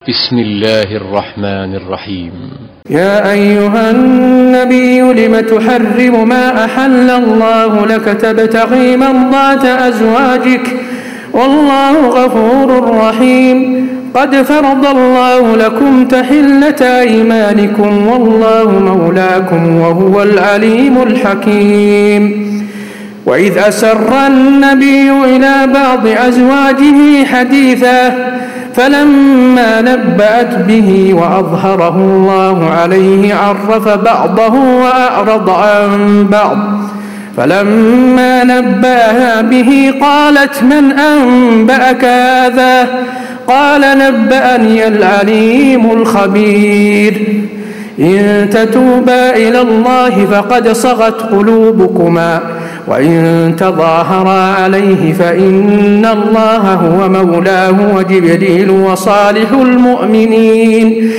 بسم الله الرحمن الرحيم. يا أيها النبي لم تحرم ما أحل الله لك تبتغي مرضات أزواجك والله غفور رحيم. قد فرض الله لكم تحلة أيمانكم والله مولاكم وهو العليم الحكيم. وإذ أسر النبي إلى بعض أزواجه حديثا فلما نبأت به وأظهره الله عليه عرف بعضه وأعرض عن بعض. فلما نبأها به قالت من أنبأك هذا؟ قال نبأني العليم الخبير. إن تتوبا إلى الله فقد صغت قلوبكما وإن تظاهرا عليه فإن الله هو مولاه وجبريل وصالح المؤمنين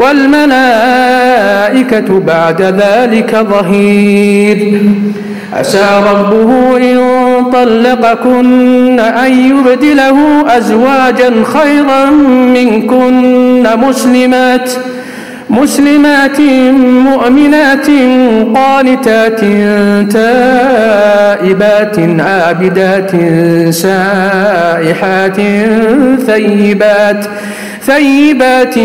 والملائكة بعد ذلك ظهير. عسى ربه إن طلقكن أن يبدله أزواجا خيرا منكن مسلمات مؤمنات قانتات تائبات عابدات سائحات ثيبات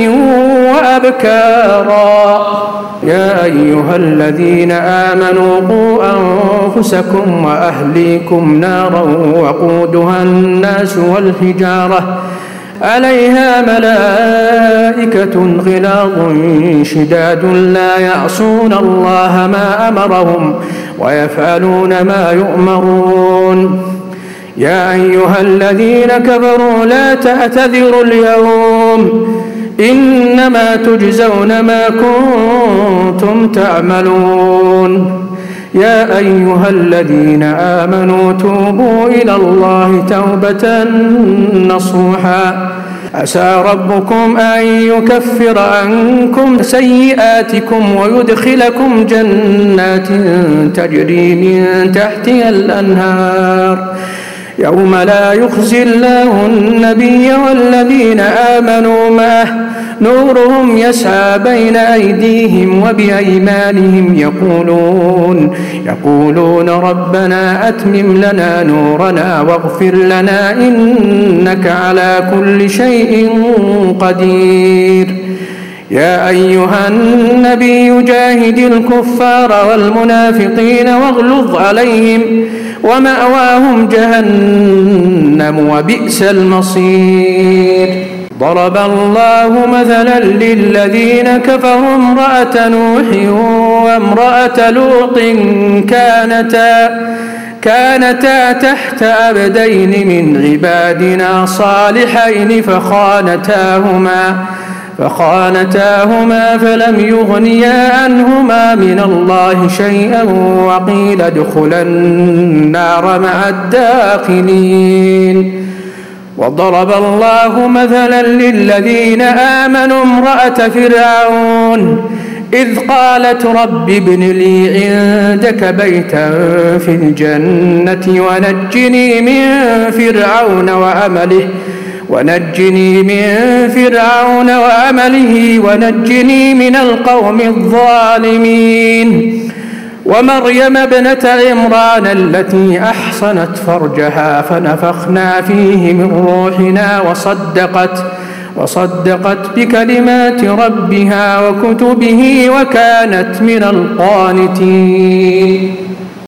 وأبكارا. يا أيها الذين آمنوا قوا أنفسكم وأهليكم نارا وقودها الناس والحجارة عليها ملائكة غلاظ شداد لا يعصون الله ما أمرهم ويفعلون ما يؤمرون. يا أيها الذين كفروا لا تعتذروا اليوم إنما تجزون ما كنتم تعملون. يا أيها الذين آمنوا توبوا إلى الله توبة نصوحا. عسى ربكم أن يكفر عنكم سيئاتكم ويدخلكم جنات تجري من تحتها الأنهار يوم لا يخزي الله النبي والذين آمنوا معه نورهم يسعى بين أيديهم وبأيمانهم يقولون ربنا أتمم لنا نورنا واغفر لنا إنك على كل شيء قدير. يا أيها النبي جاهد الكفار والمنافقين واغلظ عليهم ومأواهم جهنم وبئس المصير. ضرب الله مثلا للذين كفروا امرأة نوح وامرأة لوط كانتا تحت عبدين من عبادنا صالحين فخانتاهما فلم يغنيا عنهما من الله شيئا وقيل ادخلا النار مع الداخلين. وضرب الله مثلا للذين آمنوا امرأة فرعون إذ قالت رب ابن لي عندك بيتا في الجنة ونجني من فرعون وعمله ونجني من القوم الظالمين. ومريم ابنة عمران التي أحصنت فرجها فنفخنا فيه من روحنا وصدقت بكلمات ربها وكتبه وكانت من القانتين.